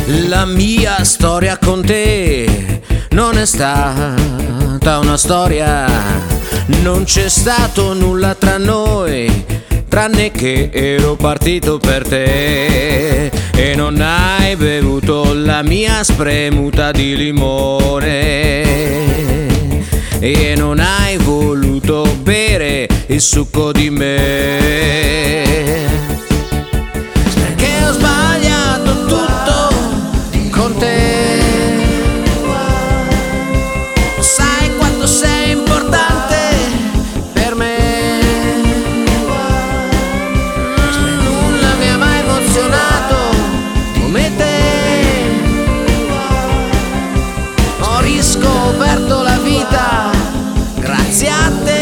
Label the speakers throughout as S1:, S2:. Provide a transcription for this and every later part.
S1: La mia storia con te non è stata una storia, non c'è stato nulla tra noi, tranne che ero partito per te. E non hai bevuto la mia spremuta di limone, e non hai voluto bere il succo di me, perché ho sbagliato tutto con te. Sai quanto sei importante per me, nulla mi ha mai emozionato come te. Ho riscoperto la vita grazie a te.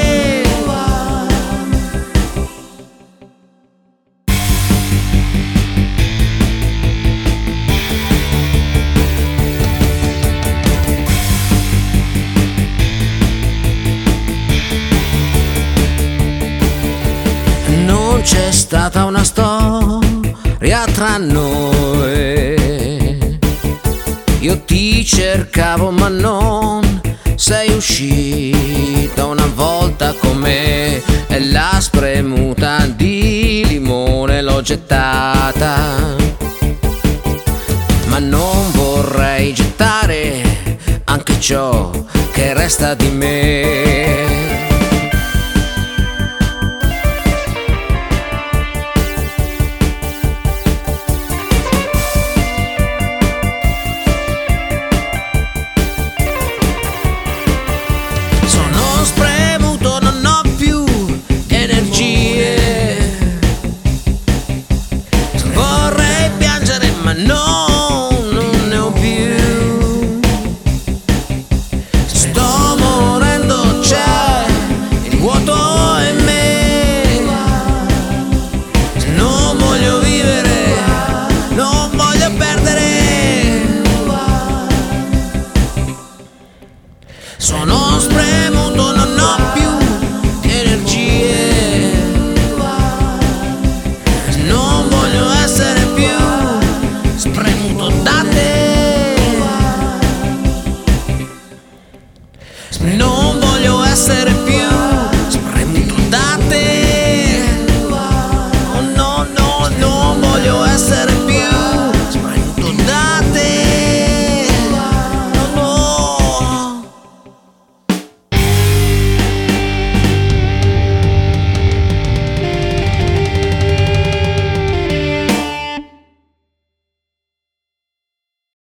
S1: Non c'è stata una storia tra noi, io ti cercavo ma non sei uscita una volta con me, e la spremuta di limone l'ho gettata, ma non vorrei gettare anche ciò che resta di me.